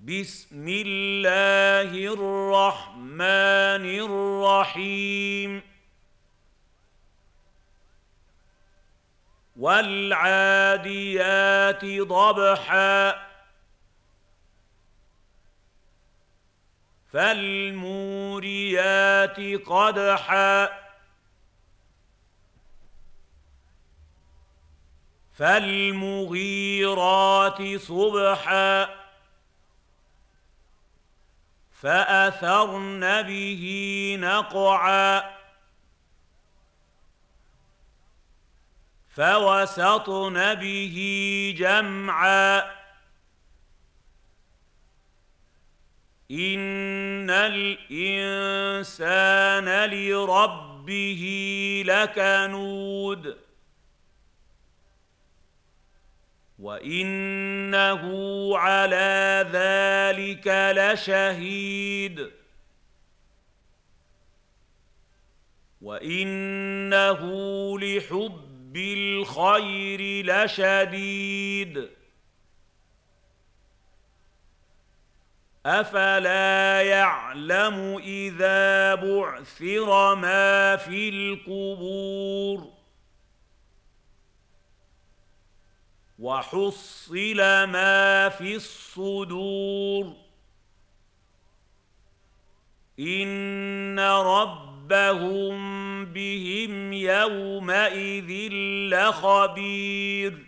بسم الله الرحمن الرحيم والعاديات ضبحا فالموريات قدحا فالمغيرات صبحا فأثرن به نقعا فوسطن به جمعا إن الإنسان لربه لكنود وإنه على ذلك لشهيد وإنه لحب الخير لشديد أفلا يعلم إذا بعثر ما في القبور وحصل ما في الصدور إن ربهم بهم يومئذ لخبير